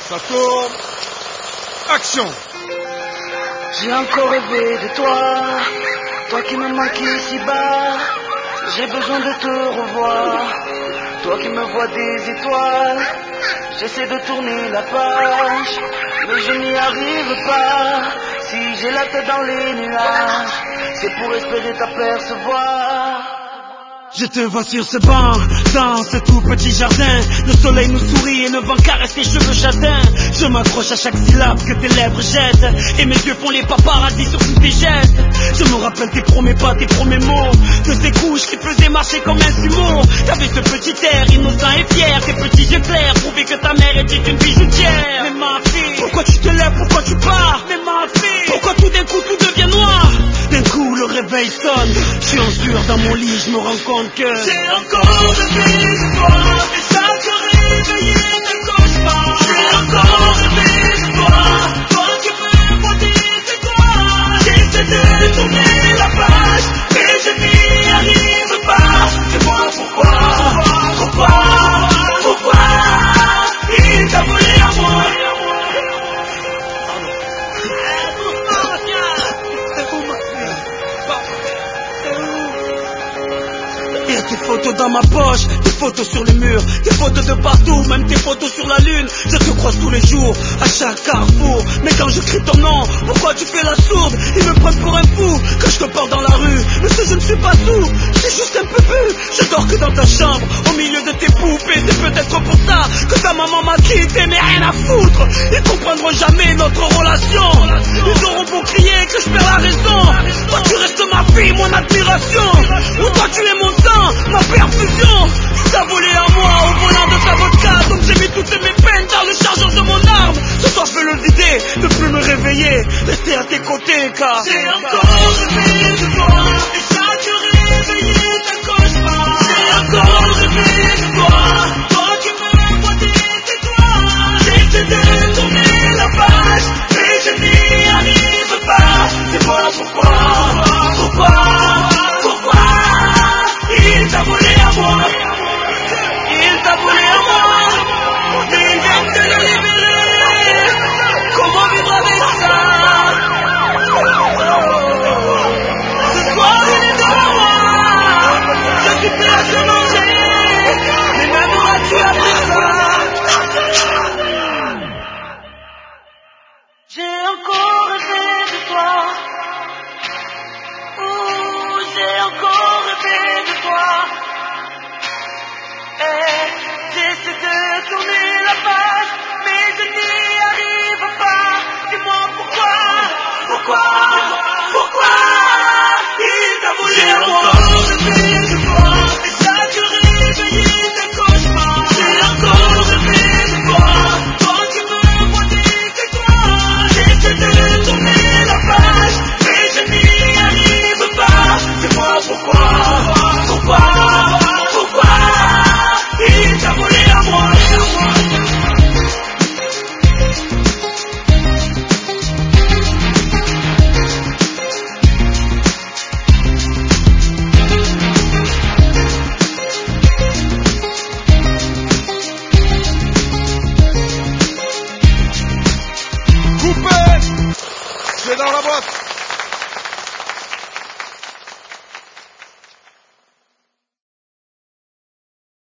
Ça tourne. Action. J'ai encore rêvé de toi, toi qui me manquais si bas. J'ai besoin de te revoir, toi qui me vois des étoiles. J'essaie de tourner la page, mais je n'y arrive pas. Si j'ai la tête dans les nuages, c'est pour espérer t'apercevoir. Je te vois sur ce banc, dans ce tout petit jardin. Le soleil nous sourit et le vent caresse tes cheveux châtains. Je m'accroche à chaque syllabe que tes lèvres jettent, et mes yeux font les paparazzis sur tous tes gestes. Je me rappelle tes promets pas, tes promets mots, de tes couches qui faisaient marcher comme un sumo. T'avais ce petit air innocent et fier, tes petits yeux clairs prouvaient que ta mère était une bijoutière. Mais ma fille, pourquoi tu te lèves, pourquoi tu pars? Mais ma fille, pourquoi tout d'un coup tout devient noir? D'un coup le réveil sonne, je suis en sueur dans mon lit, je me rends compte que j'ai encore rêvé de toi, et ça te réveillé d'un cauchemar. J'ai encore rêvé de toi, toi qui me vois des étoiles. J'essaie de tourner la page, mais je n'y arrive pas. Dis-moi pourquoi il t'a volé à moi. Il y a tes photos dans ma poche, tes photos sur les murs, tes photos de partout, même tes photos sur la lune. Je te croise tous les jours, à chaque carrefour. Mais quand je crie ton nom, pourquoi tu fais la sourde? Ils me prennent pour un fou, que je te porte dans la rue. Mais si je ne suis pas sourd, je suis juste un peu bu. Je dors que dans ta chambre, au milieu de tes poupées. C'est peut-être pour ça que ta maman m'a quitté, mais rien à foutre. Ils comprendront jamais notre relation. Ils auront beau crier que je perds la raison. Toi tu restes ma fille, mon admiration. Ou toi tu es mon sang, ma perfusion. Tu t'as volé à moi au volant de ta vodka, donc j'ai mis toutes mes peines dans le chargeur de mon arme. Ce soir je veux le vider, ne plus me réveiller, rester à tes côtés car j'ai encore rêvé de toi, et ça te réveillé d'un cauchemar. J'ai encore rêvé de toi, toi qui me vois des étoiles. J'essaie de tourner la page, mais je n'y arrive pas. Dis-moi pourquoi il t'a volé à moi. Il t'a volé à moi, mais il vient de le libérer. Comment vivre avec ça? Ce soir il est devant moi, je suis prêt à te manger, mais m'aimeras-tu après ça? J'ai encore rêvé de toi, j'ai encore rêvé de toi. J'essaie de tourner la page, mais je n'y arrive pas. Dis-moi pourquoi il t'a volé à moi.